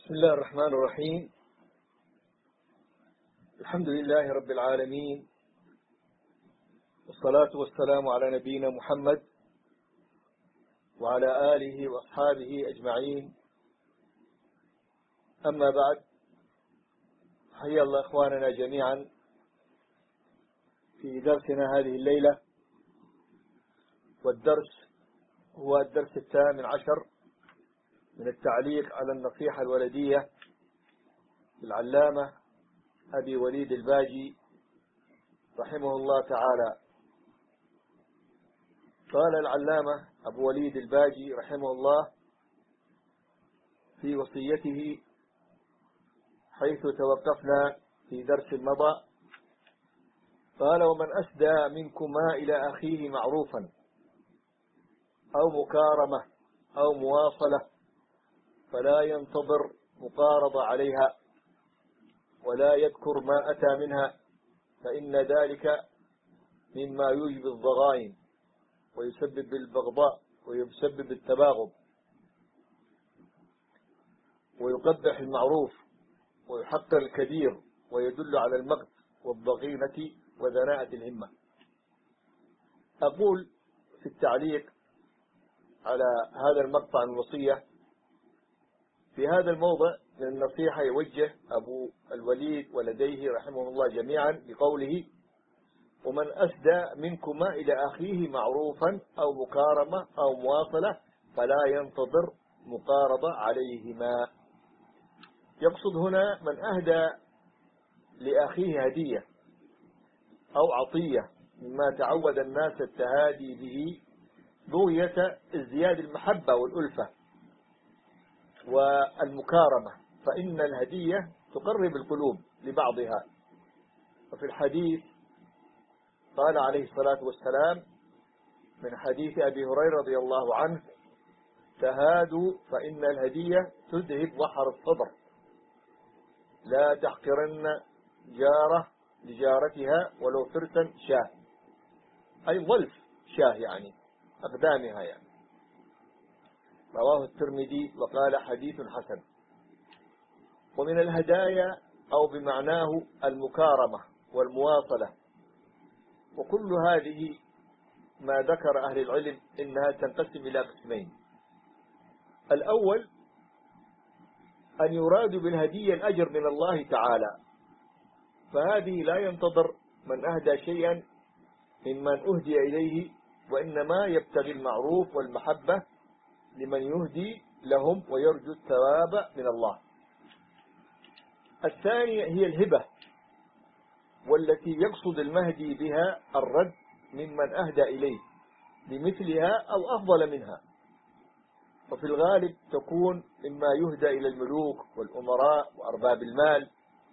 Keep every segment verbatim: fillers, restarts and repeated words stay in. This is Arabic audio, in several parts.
بسم الله الرحمن الرحيم. الحمد لله رب العالمين، والصلاة والسلام على نبينا محمد وعلى آله وأصحابه أجمعين. أما بعد، حيا الله إخواننا جميعا في درسنا هذه الليلة، والدرس هو الدرس الثامن عشر من التعليق على النصيحة الولدية للعلامة أبي وليد الباجي رحمه الله تعالى. قال العلامة أبو وليد الباجي رحمه الله في وصيته حيث توقفنا في درس مضى، قال: ومن أسدى منكما إلى أخيه معروفا أو مكارمة أو مواصلة فلا ينتظر مقارضة عليها ولا يذكر ما أتى منها، فإن ذلك مما يوجب الضغائن ويسبب البغضاء ويسبب التباغض، ويقبح المعروف ويحقر الكبير، ويدل على المقت والضغينة ودناءة الهمة. أقول في التعليق على هذا المقطع الوصية: في هذا الموضع من النصيحة يوجه أبو الوليد ولديه رحمه الله جميعا بقوله: ومن أسدى منكما إلى أخيه معروفا أو مكارمة أو مواصلة فلا ينتظر مقارضة عليهما. يقصد هنا من أهدى لأخيه هدية أو عطية مما تعود الناس التهادي به بغية ازدياد المحبة والألفة والمكارمة، فإن الهدية تقرب القلوب لبعضها. وفي الحديث قال عليه الصلاة والسلام من حديث أبي هريرة رضي الله عنه: تهادوا فإن الهدية تذهب وحر الصدر، لا تحقرن جارة لجارتها ولو فرسا شاه، أي ظلف شاه يعني أقدامها يعني. رواه الترمذي وقال حديث حسن. ومن الهدايا أو بمعناه المكارمة والمواصلة، وكل هذه ما ذكر أهل العلم إنها تنقسم إلى قسمين: الأول أن يراد بالهدية الأجر من الله تعالى، فهذه لا ينتظر من أهدى شيئا ممن أهدي إليه، وإنما يبتغي المعروف والمحبة لمن يهدي لهم ويرجو الثواب من الله. الثانية هي الهبة، والتي يقصد المهدي بها الرد ممن أهدى إليه بمثلها أو أفضل منها، وفي الغالب تكون مما يهدى إلى الملوك والأمراء وأرباب المال،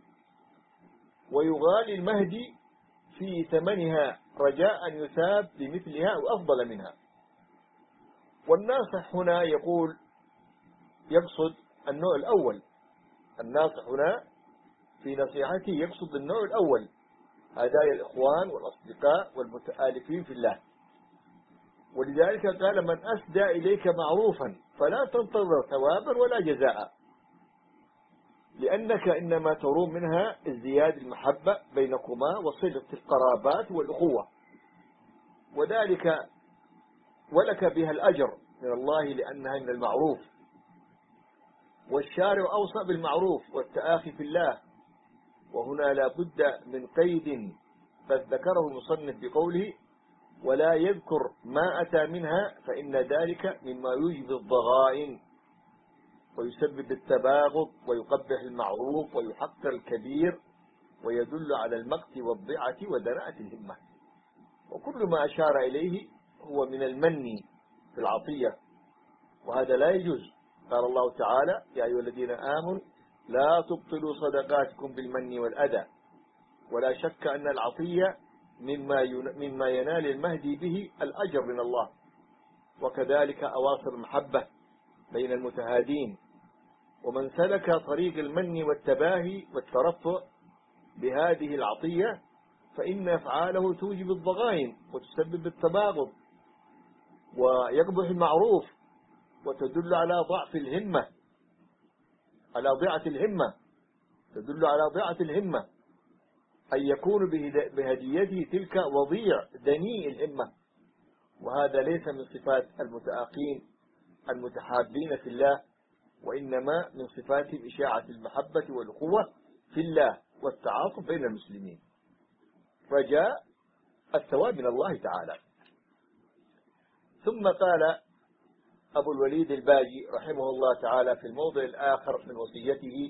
ويغالي المهدي في ثمنها رجاء أن يثاب بمثلها أو أفضل منها. والناصح هنا يقول يقصد النوع الأول. الناصح هنا في نصيحته يقصد النوع الأول، هدايا الإخوان والأصدقاء والمتآلفين في الله. ولذلك قال: من أسدى إليك معروفا فلا تنتظر ثوابا ولا جزاء، لأنك إنما تروم منها ازدياد المحبة بينكما وصلة القرابات والأخوة، وذلك ولك بها الأجر من الله لأنها من المعروف. والشارع أوصى بالمعروف والتآخي في الله، وهنا لا بد من قيد قد ذكره المصنف بقوله: ولا يذكر ما أتى منها، فإن ذلك مما يوجب الضغائن ويسبب التباغض ويقبح المعروف ويحقر الكبير ويدل على المقت والضعة ودناءة الهمة. وكل ما أشار إليه هو من المن في العطية، وهذا لا يجوز. قال الله تعالى: يا أيها الذين آمنوا لا تبطلوا صدقاتكم بالمن والأذى. ولا شك أن العطية مما مما ينال المهدي به الأجر من الله، وكذلك أواصر المحبة بين المتهادين. ومن سلك طريق المن والتباهي والترفع بهذه العطية فإن أفعاله توجب الضغائن وتسبب التباغض ويقبح المعروف وتدل على ضعف الهمة على ضيعة الهمة، تدل على ضيعة الهمة، أن يكون بهديته تلك وضيع دنيء الهمة، وهذا ليس من صفات المتآخين المتحابين في الله، وإنما من صفاتهم إشاعة المحبة والأخوة في الله والتعاطف بين المسلمين، رجاء الثواب من الله تعالى. ثم قال أبو الوليد الباجي رحمه الله تعالى في الموضع الآخر من وصيته: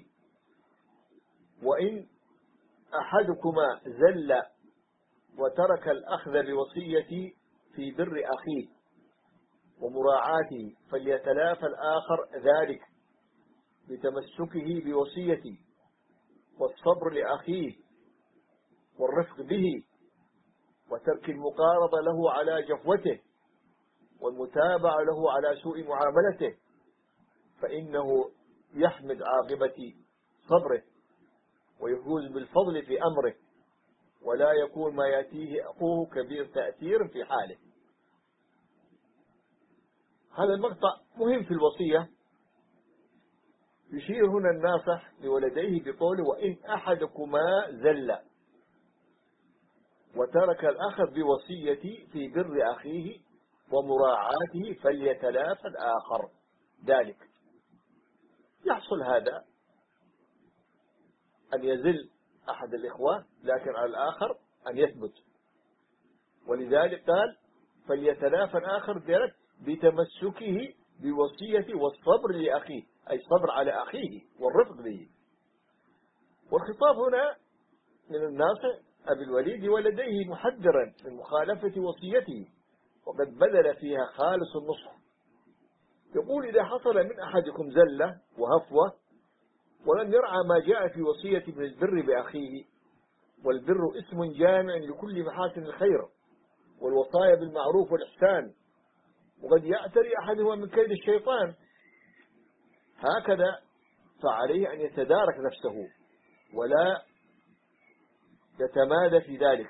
وإن أحدكما زل وترك الأخذ بوصيتي في بر أخيه ومراعاته فليتلافى الآخر ذلك بتمسكه بوصيتي والصبر لأخيه والرفق به وترك المقارضة له على جفوته والمتابعة له على سوء معاملته، فإنه يحمد عاقبة صبره ويفوز بالفضل في أمره، ولا يكون ما يأتيه أخوه كبير تأثير في حاله. هذا المقطع مهم في الوصية. يشير هنا الناصح لولديه بقوله: وإن أحدكما زل وترك الأخذ بوصيتي في بر أخيه ومراعاته فليتلافى الآخر ذلك. يحصل هذا أن يزل أحد الإخوة، لكن على الآخر أن يثبت، ولذلك قال: فليتلافى الآخر ذلك بتمسكه بوصيته والصبر لأخيه، أي صبر على أخيه والرفق به. والخطاب هنا من الناصح أبي الوليد ولديه محذرا من مخالفة وصيته، وقد بذل فيها خالص النصح. يقول: إذا حصل من أحدكم زلة وهفوة ولم يرعى ما جاء في وصية من البر بأخيه، والبر اسم جامع لكل محاسن الخير والوصايا بالمعروف والإحسان، وقد يعتري أحدهما من كيد الشيطان، هكذا فعليه أن يتدارك نفسه ولا يتمادى في ذلك،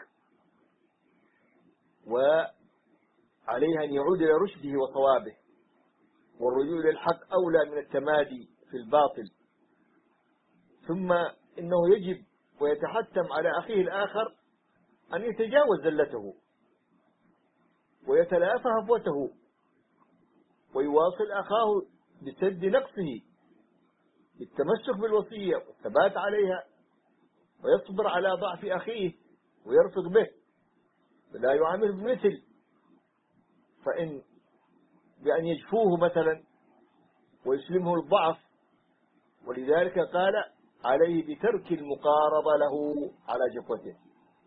وعليه أن يعود إلى رشده وصوابه، والرجوع إلى الحق أولى من التمادي في الباطل. ثم إنه يجب ويتحتم على أخيه الآخر أن يتجاوز زلته ويتلافى هفوته ويواصل أخاه بسد نقصه بالتمسك بالوصية والثبات عليها، ويصبر على ضعف أخيه ويرفق به ولا يعامل بمثل، فإن بأن يجفوه مثلا ويسلمه الضعف. ولذلك قال: عليه بترك المقارضة له على جفوته،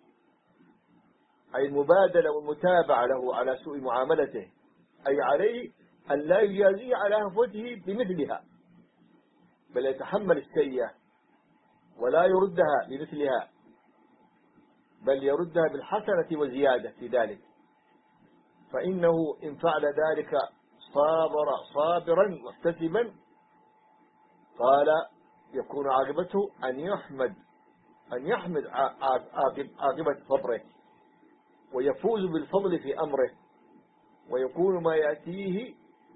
أي المبادلة والمتابعة له على سوء معاملته، أي عليه أن لا يجازيه على هفوته بمثلها، بل يتحمل السيئة ولا يردها بمثلها، بل يردها بالحسنة وزيادة في ذلك، فإنه إن فعل ذلك صابر صابرا محتسبا قال يكون عاقبته أن يحمد أن يحمد عاقبة صبره ويفوز بالفضل في أمره، ويكون ما يأتيه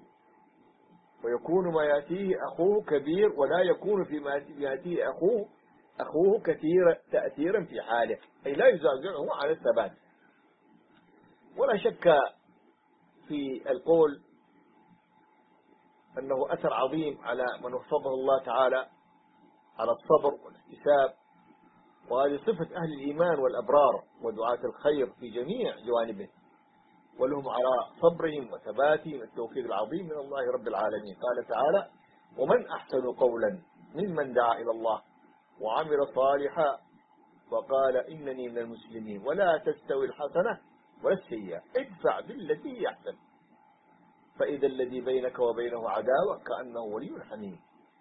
ويكون ما يأتيه أخوه كبير، ولا يكون فيما يأتيه أخوه أخوه كثير تأثيرا في حاله، أي لا يزعزعه على الثبات. ولا شك في القول أنه أثر عظيم على من وفقه الله تعالى على الصبر والاحتساب، وهذه صفة أهل الإيمان والأبرار ودعاة الخير في جميع جوانبه، ولهم على صبرهم وثباتهم التوفيق العظيم من الله رب العالمين. قال تعالى: ومن أحسن قولا ممن دعا إلى الله وعمل صالحا وقال إنني من المسلمين ولا تستوي الحسنة ولا السيئة ادفع بالتي هي أحسن فإذا الذي بينك وبينه عداوة كأنه ولي حميم.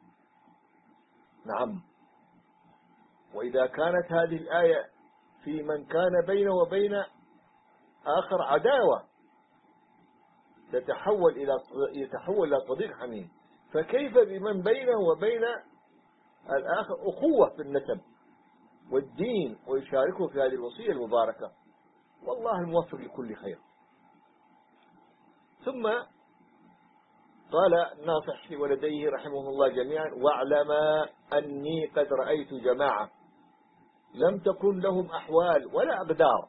نعم، وإذا كانت هذه الآية في من كان بينه وبين آخر عداوة تتحول إلى يتحول إلى صديق حميم، فكيف بمن بينه وبين الآخر أخوة في النسب والدين ويشاركه في هذه الوصية المباركة؟ والله الموفق لكل خير. ثم قال الناصح لولديه رحمه الله جميعا: واعلما أني قد رأيت جماعة لم تكن لهم أحوال ولا أقدار،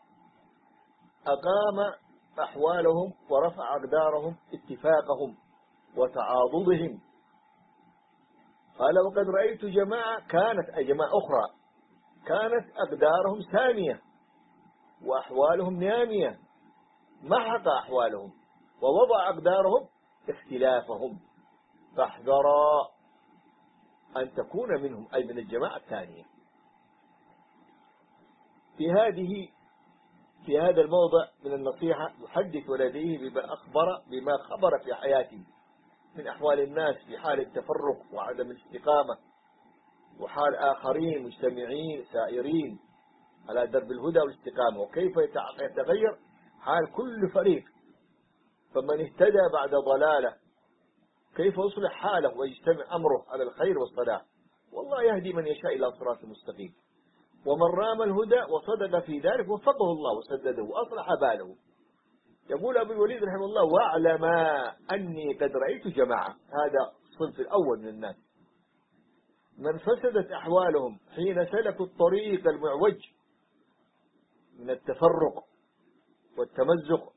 أقام أحوالهم ورفع أقدارهم اتفاقهم وتعاضدهم. قال: وقد رأيت جماعة كانت أي جماعة أخرى كانت أقدارهم سامية وأحوالهم نامية، محق أحوالهم ووضع أقدارهم اختلافهم، فاحذرا أن تكون منهم أي من الجماعة الثانية. في هذه في هذا الموضع من النصيحة يحدث ولديه بما أخبر بما خبر في حياته من أحوال الناس في حال التفرق وعدم الاستقامة، وحال آخرين مجتمعين سائرين على درب الهدى والاستقامة، وكيف يتغير حال كل فريق، فمن اهتدى بعد ضلاله كيف يصلح حاله ويجتمع أمره على الخير والصلاح، والله يهدي من يشاء إلى صراط مستقيم. ومن رام الهدى وصدق في ذلك وفقه الله وسدده وأصلح باله. يقول أبو الوليد رحمه الله: واعلم أني قد رأيت جماعة، هذا الصنف الأول من الناس، من فسدت أحوالهم حين سلكوا الطريق المعوج من التفرق والتمزق،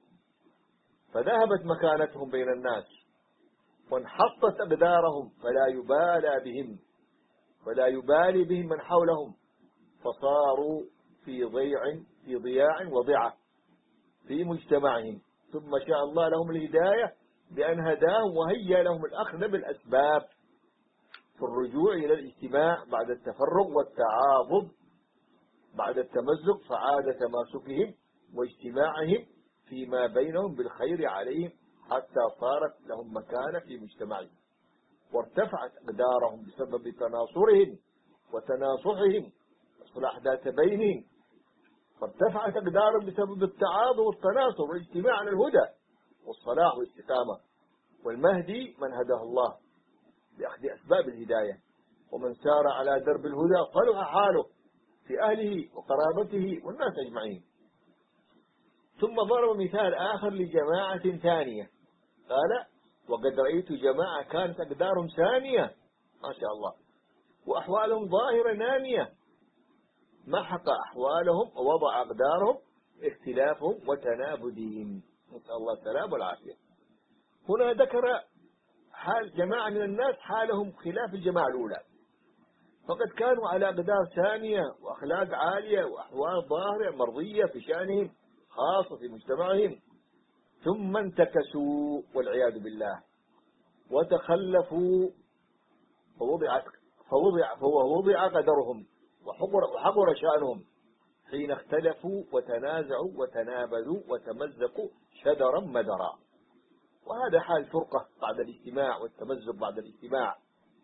فذهبت مكانتهم بين الناس وانحطت أقدارهم، فلا يبالى بهم ولا يبالي بهم من حولهم، فصاروا في ضيع في ضياع وضعة في مجتمعهم، ثم شاء الله لهم الهداية بأن هداهم وهيأ لهم الأخذ بالأسباب في الرجوع إلى الاجتماع بعد التفرق والتعاضد بعد التمزق، فعاد تماسكهم واجتماعهم فيما بينهم بالخير عليهم، حتى صارت لهم مكانة في مجتمعهم، وارتفعت أقدارهم بسبب تناصرهم وتناصحهم وصلاح ذات بينهم، فارتفعت أقدارهم بسبب التعاضد والتناصر والاجتماع على الهدى والصلاح والاستقامة. والمهدي من هداه الله بأخذ أسباب الهداية، ومن سار على درب الهدى صلح حاله في أهله وقرابته والناس أجمعين. ثم ضرب مثال آخر لجماعة ثانية، قال: وقد رأيت جماعة كانت أقدارهم سامية ما شاء الله وأحوالهم ظاهرة نامية، محق أحوالهم ووضع أقدارهم اختلافهم وتنابدهم، نسأل الله السلام والعافية. هنا ذكر حال جماعة من الناس حالهم خلاف الجماعة الأولى، فقد كانوا على أقدار سامية وأخلاق عالية وأحوال ظاهرة مرضية في شأنهم خاصة في مجتمعهم، ثم انتكسوا والعياذ بالله وتخلفوا، فوضعت فوضع فوضع قدرهم وحقر وحقر شأنهم حين اختلفوا وتنازعوا وتنابذوا وتمزقوا شدرا مدرا. وهذا حال الفرقة بعد الاجتماع والتمزق بعد الاجتماع.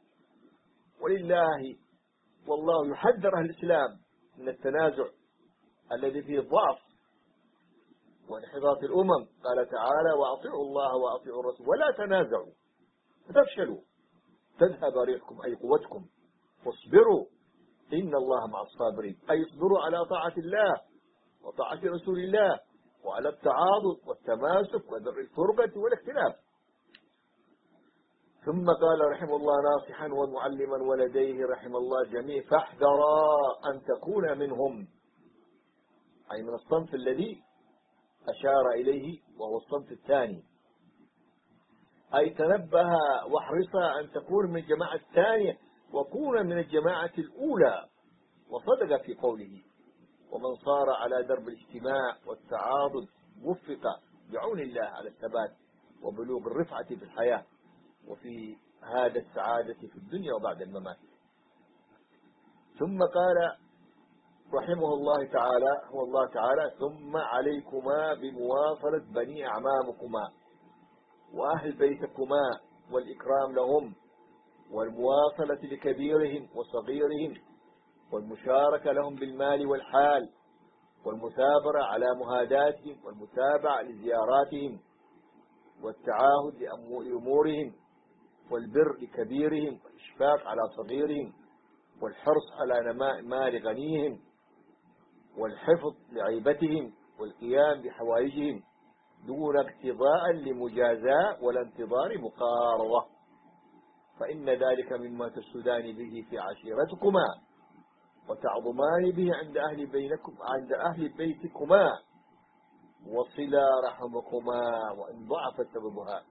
ولله والله يحذر أهل الإسلام من التنازع الذي فيه ضعف وانحطاط الأمم. قال تعالى: وأطيعوا الله وأطيعوا الرسول ولا تنازعوا فتفشلوا تذهب ريحكم أي قوتكم واصبروا إن الله مع الصابرين، أي اصبروا على طاعة الله وطاعة رسول الله وعلى التعاضد والتماسك ودرء الفرقة والاختلاف. ثم قال رحمه الله ناصحا ومعلما ولديه رحمه الله جميع: فاحذرا أن تكون منهم، أي من الصنف الذي أشار إليه وهو الصنف الثاني، أي تنبه واحرصا أن تكون من الجماعة الثانية وكون من الجماعة الأولى. وصدق في قوله: ومن صار على درب الاجتماع والتعاضد وفق بعون الله على الثبات وبلوغ الرفعة في الحياة وفي هذا السعادة في الدنيا وبعد الممات. ثم قال رحمه الله تعالى هو الله تعالى: ثم عليكما بمواصلة بني أعمامكما وأهل بيتكما والإكرام لهم والمواصلة لكبيرهم وصغيرهم والمشاركة لهم بالمال والحال والمثابرة على مهاداتهم والمتابعة لزياراتهم والتعاهد لأمورهم والبر لكبيرهم والإشفاق على صغيرهم والحرص على نماء مال غنيهم والحفظ لعيبتهم والقيام بحوائجهم دون اقتضاء لمجازاة ولا انتظار مقارضة، فإن ذلك مما تسودان به في عشيرتكما وتعظمان به عند أهل بينكم عند أهل بيتكما وصلا رحمكما وإن ضعف سببها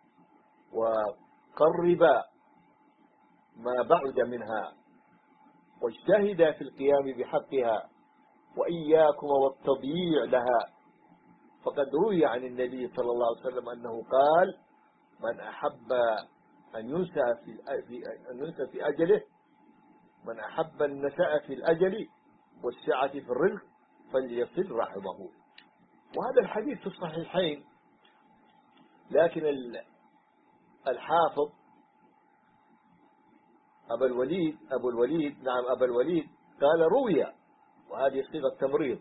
وقربا ما بعد منها واجتهدا في القيام بحقها وإياكما والتضييع لها. فقد روي عن النبي صلى الله عليه وسلم أنه قال: من أحب أن ينسى في أن ينسى في أجله من أحب النساء في الأجل والسعة في الرزق فليصل رحمه. وهذا الحديث في الصحيحين، لكن الحافظ أبو الوليد أبو الوليد نعم أبو الوليد قال روي، وهذه صيغة تمريض،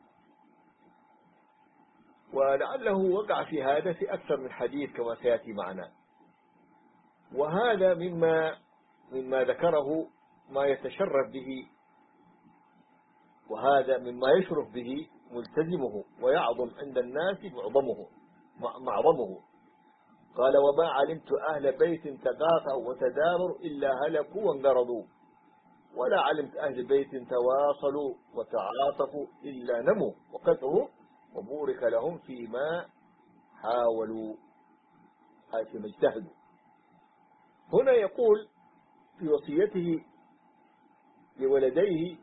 ولعله وقع في هذا في أكثر من حديث كما سيأتي معنا. وهذا مما مما ذكره ما يتشرف به، وهذا مما يشرف به ملتزمه ويعظم عند الناس معظمه معظمه قال: وما علمت أهل بيت تقاطعوا وتدابروا إلا هلكوا وانقرضوا، ولا علمت أهل بيت تواصلوا وتعاطفوا إلا نموا وكثروا وبورك لهم فيما حاولوا أي فيما اجتهدوا. هنا يقول في وصيته لولديه: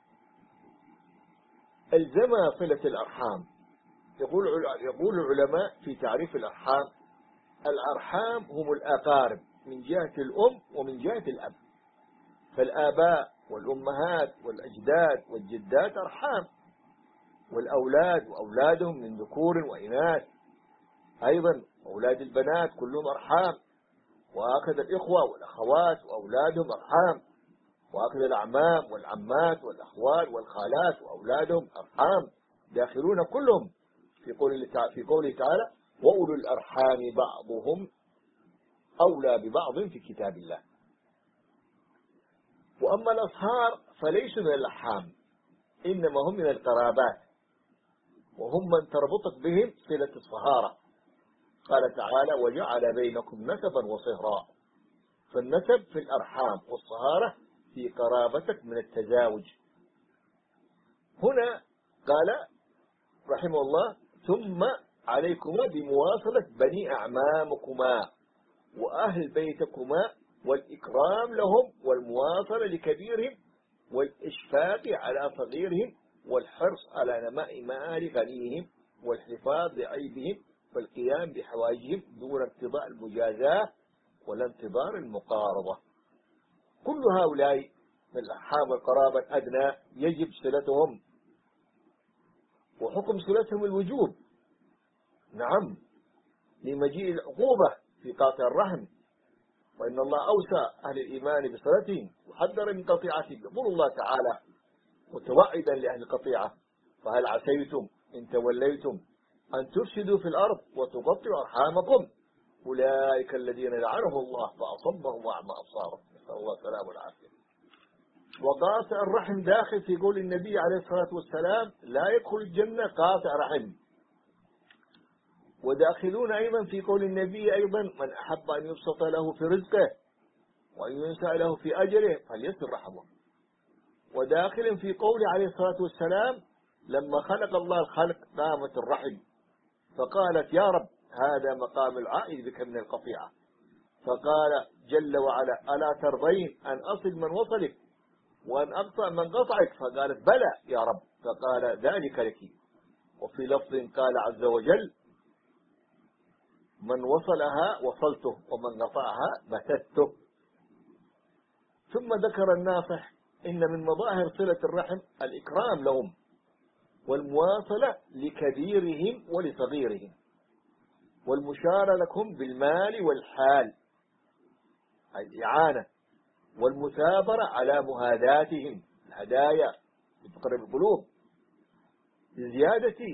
الزم صلة الأرحام. يقول يقول العلماء في تعريف الأرحام: الأرحام هم الأقارب من جهة الأم ومن جهة الأب، فالآباء والأمهات والأجداد والجدات أرحام، والأولاد وأولادهم من ذكور وإناث، أيضا أولاد البنات كلهم أرحام، وهكذا الإخوة والأخوات وأولادهم أرحام، وهكذا الأعمام والعمات والأخوال والخالات وأولادهم أرحام، داخلون كلهم في قوله في قوله تعالى: وأولو الأرحام بعضهم أولى ببعض في كتاب الله. وأما الأصهار فليسوا من الأرحام، إنما هم من القرابات، وهم من تربطت بهم صلة الصهارة. قال تعالى: وجعل بينكم نسبا وصهرا، فالنسب في الأرحام والصهارة في قرابتك من التزاوج. هنا قال رحمه الله: ثم عليكما بمواصلة بني أعمامكما وأهل بيتكما والإكرام لهم والمواصلة لكبيرهم والإشفاق على صغيرهم والحرص على نماء مال غنيهم والحفاظ لعيبهم والقيام بحوائجهم دون اقتضاء المجازاة ولا انتظار المقارضة. كل هؤلاء من الأرحام والقرابة الأدنى يجب صلتهم، وحكم صلتهم الوجوب، نعم، لمجيء العقوبة في قاطع الرحم، وإن الله أوصى أهل الإيمان بصلتهم وحذر من قطيعتهم. يقول الله تعالى متوعدا لأهل القطيعة: فهل عسيتم إن توليتم أن تفسدوا في الأرض وتقطعوا أرحامكم أولئك الذين لعنهم الله فأصمهم وأعمى أبصارهم. نسأل الله السلامة والعافية. وقاطع الرحم داخل في قول النبي عليه الصلاة والسلام: لا يدخل الجنة قاطع رحم. وداخلون أيضا في قول النبي أيضا: من أحب أن يبسط له في رزقه وأن ينسى له في أجله فليصل رحمه. وداخل في قول عليه الصلاة والسلام: لما خلق الله الخلق قامت الرحم فقالت: يا رب هذا مقام العائد بك من القطيعة. فقال جل وعلا: ألا ترضين أن أصل من وصلك وأن أقطع من قطعك؟ فقالت: بلى يا رب. فقال: ذلك لك. وفي لفظ قال عز وجل: من وصلها وصلته ومن قطعها بتته. ثم ذكر الناصح: إن من مظاهر صلة الرحم الإكرام لهم والمواصلة لكبيرهم ولصغيرهم والمشارة لهم بالمال والحال الإعانة والمثابرة على مهاداتهم الهدايا بتقرب القلوب لزيادة،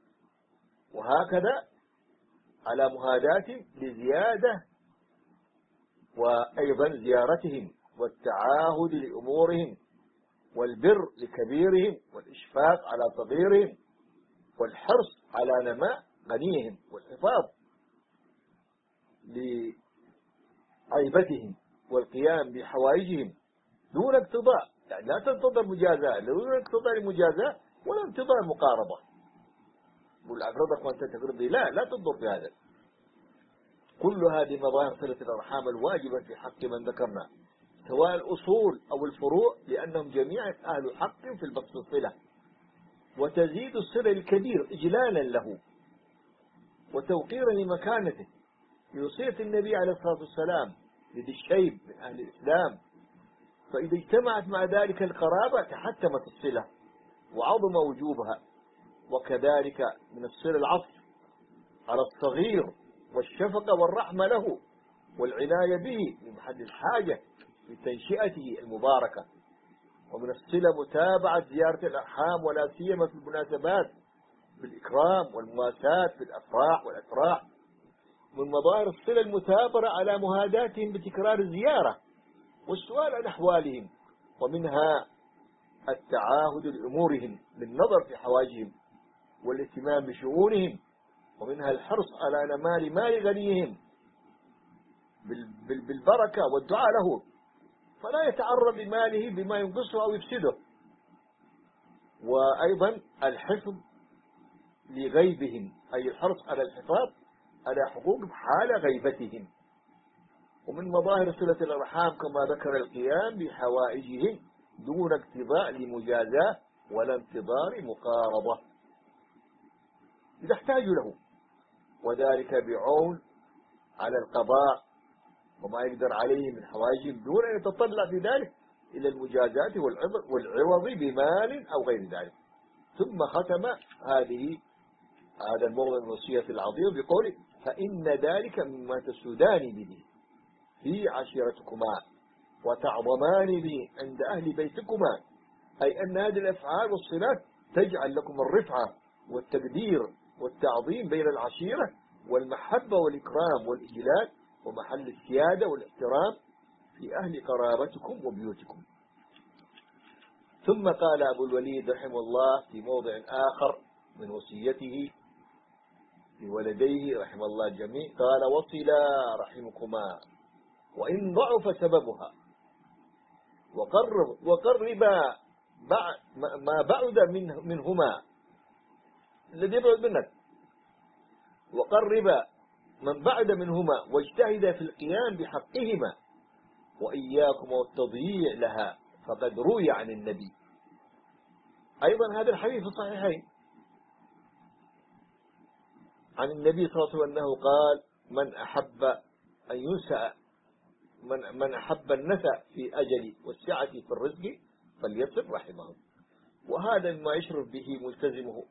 وهكذا على مهاداتهم لزيادة، وأيضا زيارتهم والتعاهد لأمورهم والبر لكبيرهم والإشفاق على صغيرهم والحرص على نماء غنيهم والحفاظ لعيبتهم والقيام بحوائجهم دون اقتضاء، يعني لا تنتظر مجازاة، دون اقتضاء المجازاة ولا انتظار مقاربة. قل أقرضك وأنت تقرضي، لا لا تنظر في هذا. كل هذه مظاهر صلة الأرحام الواجبة في حق من ذكرنا، سواء الأصول أو الفروع، لأنهم جميعا أهل حق في البسط الصلة، وتزيد الصلة الكبير إجلالا له وتوقيرا لمكانته. بوصية النبي عليه الصلاة والسلام لذي الشيب من أهل الإسلام، فإذا اجتمعت مع ذلك القرابة تحتمت الصلة وعظم وجوبها. وكذلك من الصلة العطف على الصغير والشفقة والرحمة له والعناية به لمحل الحاجة لتنشئته المباركة. ومن الصلة متابعة زيارة الأرحام، ولا سيما في المناسبات بالإكرام والمواساة في الأفراح والأتراح. من مظاهر الصلة المثابرة على مهاداتهم بتكرار الزيارة والسؤال عن أحوالهم، ومنها التعاهد لأمورهم بالنظر في حوائجهم والاهتمام بشؤونهم، ومنها الحرص على نمال مال غنيهم بالبركة والدعاء له، فلا يتعرض لماله بما ينقصه أو يفسده. وأيضا الحفظ لغيبهم، أي الحرص على الحفاظ على حقوقهم حال غيبتهم. ومن مظاهر صلة الأرحام كما ذكر القيام بحوائجهم دون اقتضاء لمجازاة ولا انتظار مقاربة إذا احتاجوا له، وذلك بعون على القضاء وما يقدر عليه من حوائجهم دون أن يتطلع في ذلك إلى المجازات والعوض بمال أو غير ذلك. ثم ختم هذه هذا الموضوع الوصية العظيم بقوله: فإن ذلك مما تسودان به في عشيرتكما وتعظمان به عند أهل بيتكما، أي أن هذه الأفعال والصلات تجعل لكم الرفعة والتقدير والتعظيم بين العشيرة والمحبة والإكرام والإجلال ومحل السيادة والاحترام في أهل قرابتكم وبيوتكم. ثم قال أبو الوليد رحمه الله في موضع آخر من وصيته لولديه رحمه الله الجميع، قال: وصلا رحمكما وإن ضعف سببها، وقرب وقربا ما بعد منه منهما الذي يبعد منك، وقرب من بعد منهما واجتهد في القيام بحقهما، وإياكم والتضييع لها، فقد روي عن النبي. أيضا هذا الحديث في الصحيحين عن النبي صلى الله عليه وسلم أنه قال: من أحب أن ينسأ من, من أحب النسأ في أجل والسعة في الرزق فليصل رحمه. وهذا مما يشرف به ملتزمه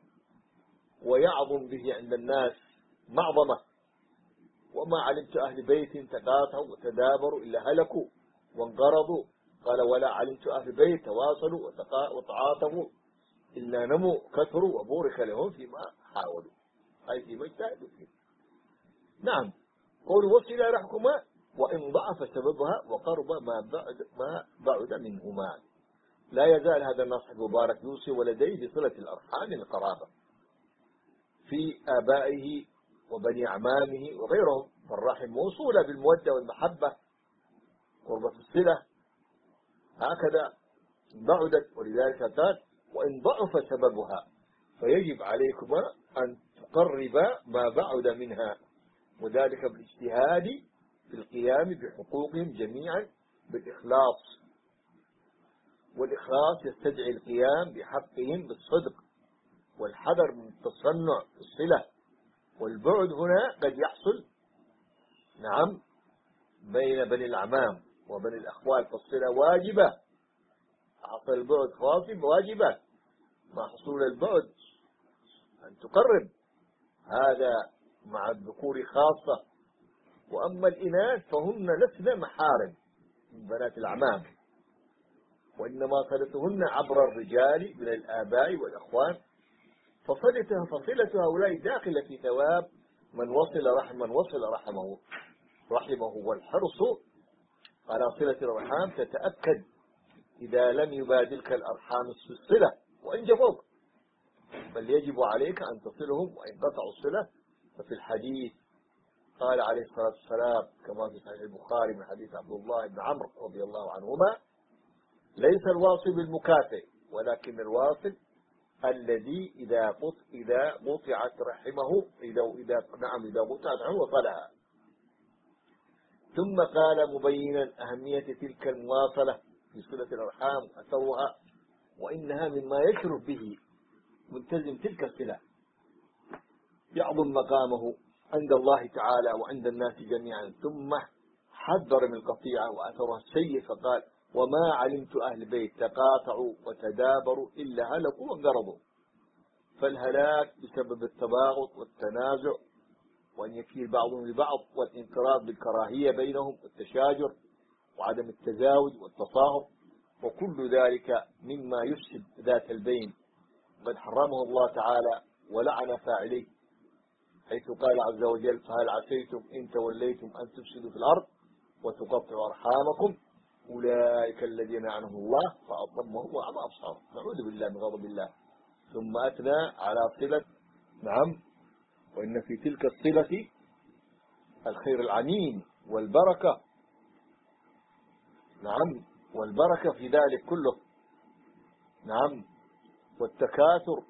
ويعظم به عند الناس معظمة. وما علمت أهل بيت تقاطعوا وتدابروا إلا هلكوا وانقرضوا، قال: ولا علمت أهل بيت تواصلوا وتعاطفوا إلا نموا كثروا وبورك لهم فيما حاولوا، أي فيما اجتهدوا فيه. نعم، قول: وصل رحمكما وإن ضعف سببها وقرب ما بعد ما بعد منهما. لا يزال هذا النصح المبارك يوصي ولديه بصلة الأرحام القرابة في آبائه وبني أعمامه وغيرهم، فالرحم موصولة بالمودة والمحبة قربة الصلة، هكذا بعدت. ولذلك قال: وإن ضعف سببها فيجب عليكما أن تقربا ما بعد منها، وذلك بالاجتهاد في القيام بحقوقهم جميعا بالإخلاص. والإخلاص يستدعي القيام بحقهم بالصدق والحذر من التصنع في الصلة. والبعد هنا قد يحصل نعم بين بني الأعمام وبني الأخوال، فالصلة واجبة. حصل البعد خاصب واجبة، مع حصول البعد أن تقرب، هذا مع الذكور خاصة. وأما الإناث فهن لسن محارم من بنات الأعمام، وإنما صلتهن عبر الرجال من الآباء والأخوان، فصلتها فصلة هؤلاء داخلة في ثواب من وصل رحم من وصل رحمه رحمه والحرص على صلة الأرحام تتأكد إذا لم يبادلك الأرحام الصلة وإن جفوك، بل يجب عليك أن تصلهم وإن قطعوا الصلة ففي الحديث قال عليه الصلاة والسلام كما في صحيح البخاري من حديث عبد الله بن عمرو رضي الله عنهما: ليس الواصل بالمكافئ، ولكن الواصل الذي إذا قط إذا قطعت رحمه إذا إذا نعم إذا قطعت رحمه وصلها. ثم قال مبينا أهمية تلك المواصلة في صلة الأرحام وأثرها، وإنها مما يشرف به ملتزم تلك الصلة يعظم مقامه عند الله تعالى وعند الناس جميعا. ثم حذر من القطيعة وأثرها السيء فقال: وما علمت أهل بيت تقاطعوا وتدابروا إلا هلكوا وانقرضوا. فالهلاك بسبب التباغض والتنازع وأن يكيل بعضهم لبعض، والانقراض بالكراهية بينهم والتشاجر وعدم التزاوج والتصاهر، وكل ذلك مما يفسد ذات البين، قد حرمه الله تعالى ولعن فاعليه، حيث قال عز وجل: فهل عسيتم إن توليتم أن تفسدوا في الأرض وتقطعوا أرحامكم أولئك الذين لعنهم الله فأصمهم وأعمى أبصارهم. نعوذ بالله من غضب الله. ثم أثنى على صلة نعم وإن في تلك الصلة الخير العميم والبركة، نعم والبركة في ذلك كله، نعم والتكاثر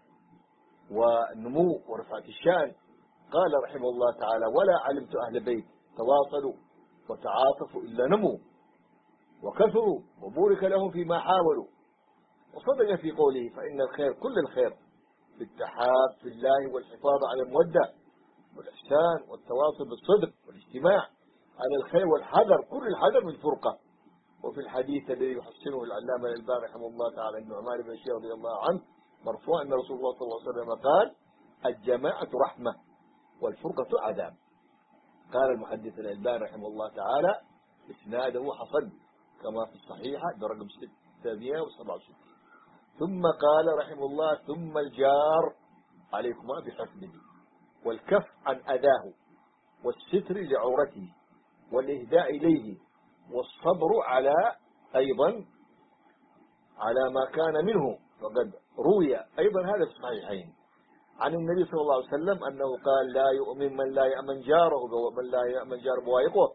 والنمو ورفعة الشأن. قال رحمه الله تعالى: ولا علمت أهل بيت تواصلوا وتعاطفوا إلا نموا وكثروا وبورك لهم فيما حاولوا. وصدق في قوله: فإن الخير كل الخير في التحاب في الله والحفاظ على المودة والإحسان والتواصل بالصدق والاجتماع على الخير والحذر كل الحذر من الفرقة. وفي الحديث الذي يحسنه العلامة الألباني رحمه الله تعالى عن النعمان بن بشير رضي الله عنه مرفوع أن رسول الله صلى الله عليه وسلم قال: الجماعة رحمة والفرقة عذاب. قال المحدث الألباني رحمه الله تعالى: إسناده حسن كما في الصحيحة برقم ستمائة وسبعة وستين. ثم قال رحمه الله: ثم الجار عليكما بحفظه والكف عن أذاه والستر لعورته والإهداء إليه والصبر على أيضا على ما كان منه. وقد روي أيضا هذا في الصحيحين عن النبي صلى الله عليه وسلم أنه قال: لا يؤمن من لا يأمن جاره ومن لا يأمن جار بوائقه.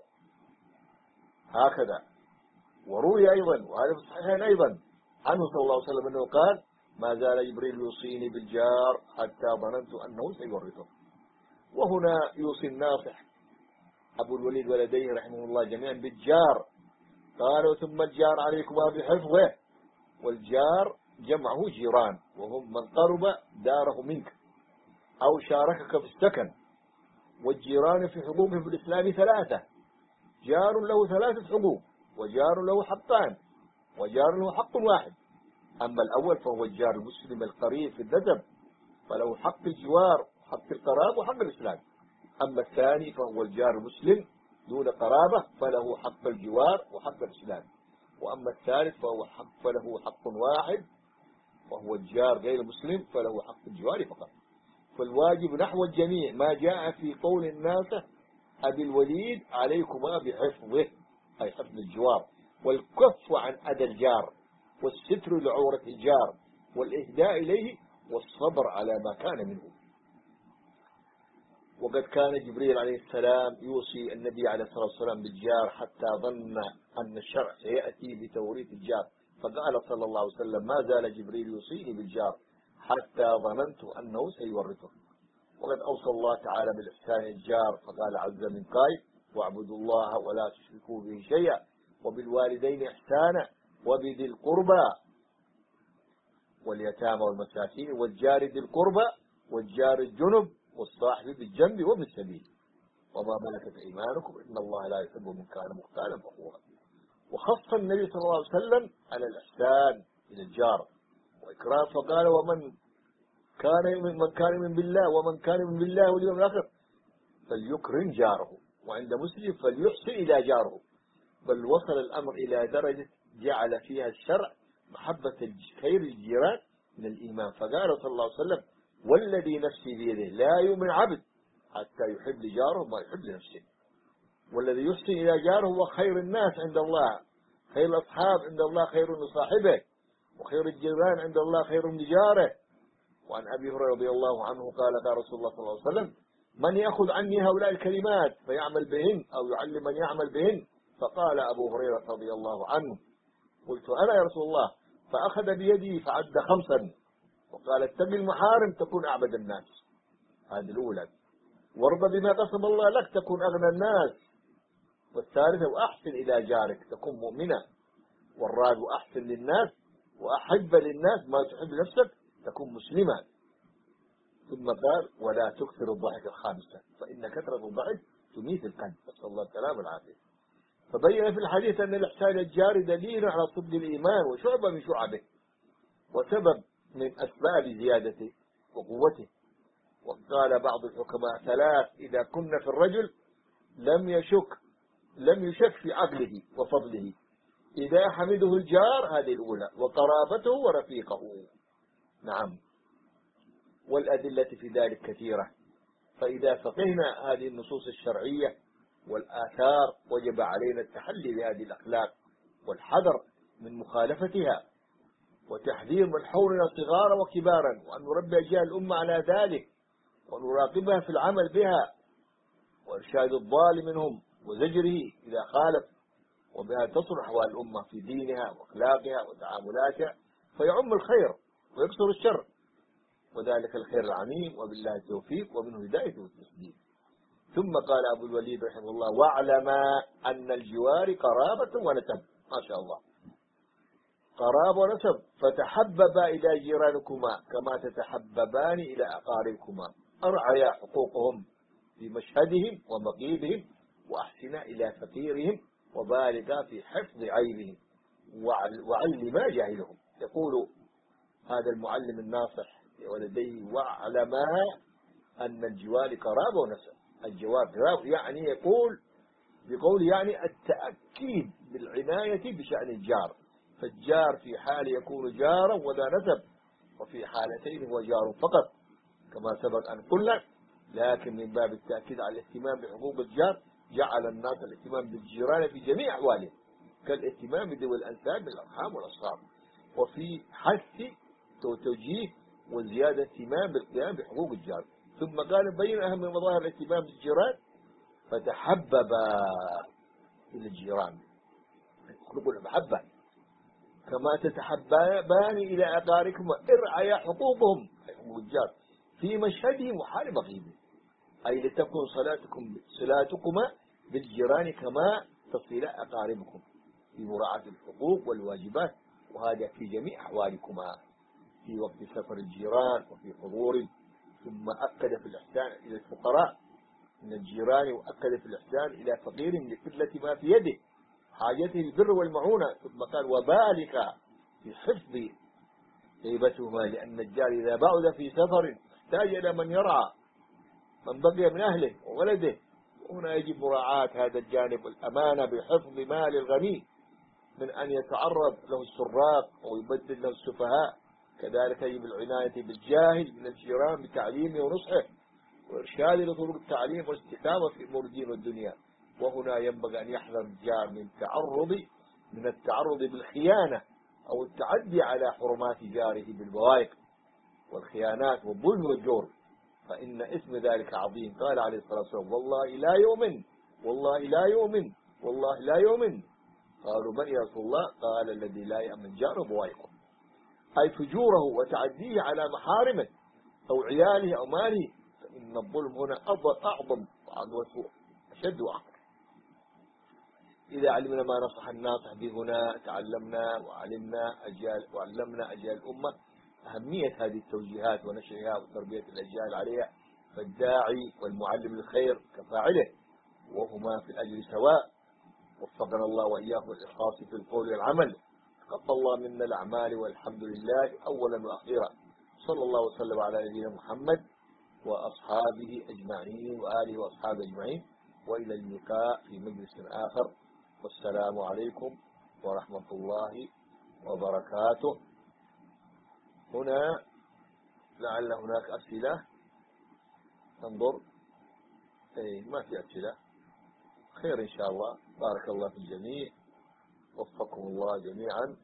هكذا. وروي أيضا وهذا في الصحيحين أيضا عنه صلى الله عليه وسلم أنه قال: ما زال جبريل يوصيني بالجار حتى ظننت أنه سيورثه. وهنا يوصي الناصح أبو الوليد ولديه رحمه الله جميعا بالجار. قالوا: ثم الجار عليكما بحفظه. والجار جمعه جيران، وهم من قرب داره منك أو شاركك في السكن. والجيران في حقوقهم في الإسلام ثلاثة: جار له ثلاثة حقوق، وجار له حقان، وجار له حق واحد. أما الأول فهو الجار المسلم القريب في النسب، فله حق الجوار وحق القرابة وحق الإسلام. أما الثاني فهو الجار المسلم دون قرابة، فله حق الجوار وحق الإسلام. وأما الثالث فهو حق فله حق واحد، وهو الجار غير المسلم، فله حق الجوار فقط. فالواجب نحو الجميع ما جاء في قول الناس أبي الوليد عليكما بحفظه، أي حفظ الجوار، والكف عن أذى الجار، والستر لعورة الجار، والإهداء إليه، والصبر على ما كان منه. وقد كان جبريل عليه السلام يوصي النبي عليه الصلاة والسلام بالجار حتى ظن أن الشرع سيأتي بتوريث الجار، فقال صلى الله عليه وسلم: ما زال جبريل يوصيني بالجار حتى ظننت أنه سيورثه. وقد أوصى الله تعالى بالإحسان الجار، فقال عز من قائل: واعبدوا الله ولا تشركوا به شيئا وبالوالدين إحسانا وبذي القربى واليتامى والمساكين والجار ذي القربى والجار الجنب والصاحب بالجنب وابن السبيل وما ملكت أيمانكم إن الله لا يحب من كان مختالا فخورا. وخص النبي صلى الله عليه وسلم على الإحسان إلى الجار وإكرام، فقال: ومن كان من كان من بالله ومن كان من بالله واليوم الآخر فليكرم جاره، وعند مسلم فليحسن إلى جاره. بل وصل الأمر إلى درجة جعل فيها الشرع محبة خير الجيران من الإيمان، فقال صلى الله عليه وسلم: والذي نفسي بيده لا يؤمن عبد حتى يحب لجاره ما يحب لنفسه. والذي يحسن إلى جاره هو خير الناس عند الله، خير الأصحاب عند الله خير من صاحبه، وخير الجيران عند الله خير من جاره. وعن أبي هريرة رضي الله عنه قال: قال رسول الله صلى الله عليه وسلم: من يأخذ عني هؤلاء الكلمات فيعمل بهن أو يعلم من يعمل بهن؟ فقال أبو هريرة رضي الله عنه قلت أنا يا رسول الله، فأخذ بيدي فعد خمسا وقال اتق المحارم تكون أعبد الناس، هذه الأولى، وارضى بما قسم الله لك تكون أغنى الناس، والثالثة وأحسن إلى جارك تكون مؤمنا، والرابع أحسن للناس وأحب للناس ما تحب نفسك تكون مسلما. ثم قال ولا تكثر الضحك الخامسة فإن كثرة الضحك تميت القلب، نسأل الله السلامة والعافية. فبين في الحديث أن الإحسان الجاري دليل على صدق الإيمان وشعبة من شعبه وسبب من أسباب زيادته وقوته. وقال بعض الحكماء ثلاث إذا كنا في الرجل لم يشك لم يشك في عقله وفضله: إذا حمده الجار، هذه الأولى، وقرابته ورفيقه. نعم، والأدلة في ذلك كثيرة، فإذا فقهنا هذه النصوص الشرعية والآثار وجب علينا التحلي بهذه الأخلاق والحذر من مخالفتها، وتحذير من حولنا صغارا وكبارا، وأن نربي أجيال الأمة على ذلك، ونراقبها في العمل بها، وإرشاد الضال منهم وزجره إذا خالف، وبها تصلح أحوال الأمة في دينها وأخلاقها وتعاملاتها، فيعم الخير ويكثر الشر، وذلك الخير العميم، وبالله التوفيق ومنه هدايته والتسديد. ثم قال أبو الوليد رحمه الله واعلم أن الجوار قرابة ونسب، ما شاء الله، قرابة ونسب، فتحببا إلى جيرانكما كما تتحببان إلى أقاربكما، أرعيا حقوقهم في مشهدهم ومغيبهم، وأحسنا إلى فقيرهم، وبالغا في حفظ عيبهم، وعلما جاهلهم. يقول هذا المعلم الناصح لولديه واعلما أن الجوار قرابة ونسب. الجوار قرابة يعني يقول بقول يعني التأكيد بالعناية بشأن الجار، فالجار في حال يكون جارا وذا نسب، وفي حالتين هو جار فقط كما سبق أن قلنا، لكن من باب التأكيد على الاهتمام بحقوق الجار جعل الناس الاهتمام بالجيران في جميع أحوالهم كالاهتمام بذوي الأنساب بالأرحام والأصحاب، وفي حث وتوجيه وزيادة اهتمام بالقيام بحقوق الجار. ثم قال بين أهم مظاهر الاهتمام بالجيران فتحبب إلى الجيران، يخلقوا المحبة كما تتحببان إلى أقاربكم، ارعيا حقوقهم أي حقوق الجار في مشهدهم وحال مغيبهم، أي لتكن صلاتكم صلاتكما بالجيران كما تصل أقاربكم في مراعاة الحقوق والواجبات، وهذا في جميع أحوالكما في وقت سفر الجيران وفي حضور. ثم أكد في الإحسان إلى الفقراء من الجيران، وأكد في الإحسان إلى فقير لقلة ما في يده حاجته البر والمعونة. ثم قال وذلك في حفظ هيبتهما، لأن الجار إذا بعد في سفر احتاج إلى من يرعى من بقي من أهله وولده، وهنا يجب مراعاة هذا الجانب والأمانة بحفظ مال الغني من أن يتعرض له السراق أو يبدل له السفهاء. كذلك يجب العناية بالجاهل من الجيران بتعليمه ونصحه وإرشاده لطرق التعليم والاستقامة في أمور الدين والدنيا. وهنا ينبغي أن يحذر الجار من التعرض من التعرض بالخيانة أو التعدي على حرمات جاره بالبوائق والخيانات والظلم والجور، فإن اسم ذلك عظيم. قال عليه الصلاة والسلام والله لا يؤمن والله لا يؤمن والله لا يؤمن. قالوا من يا رسول الله؟ قال الذي لا يأمن جاره بوائقه، أي فجوره وتعديه على محارمه أو عياله أو ماله، فإن الظلم هنا أعظم وأسوأ أشد وأخطر. إذا علمنا ما نصح الناصح به هنا تعلمنا وعلمنا أجيال وعلمنا أجيال الأمة أهمية هذه التوجيهات ونشرها وتربية الأجيال عليها، فالداعي والمعلم الخير كفاعله وهما في الأجر سواء. وفقنا الله وإياكم الإخلاص في القول والعمل، تقبل الله منا الأعمال، والحمد لله أولا وأخيرا. صلى الله وسلم على نبينا محمد وأصحابه أجمعين وآله وأصحابه أجمعين، وإلى اللقاء في مجلس آخر، والسلام عليكم ورحمة الله وبركاته. هنا لعل هناك أسئلة، انظر. اي ما في أسئلة، خير إن شاء الله. بارك الله في الجميع، وفقكم الله جميعا،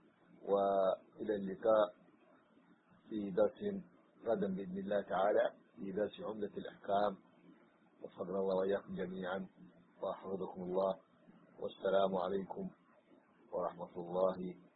وإلى اللقاء في درس غدا بإذن الله تعالى. في درس عمدة الأحكام. وفقنا الله وإياكم جميعا وحفظكم الله، والسلام عليكم ورحمة الله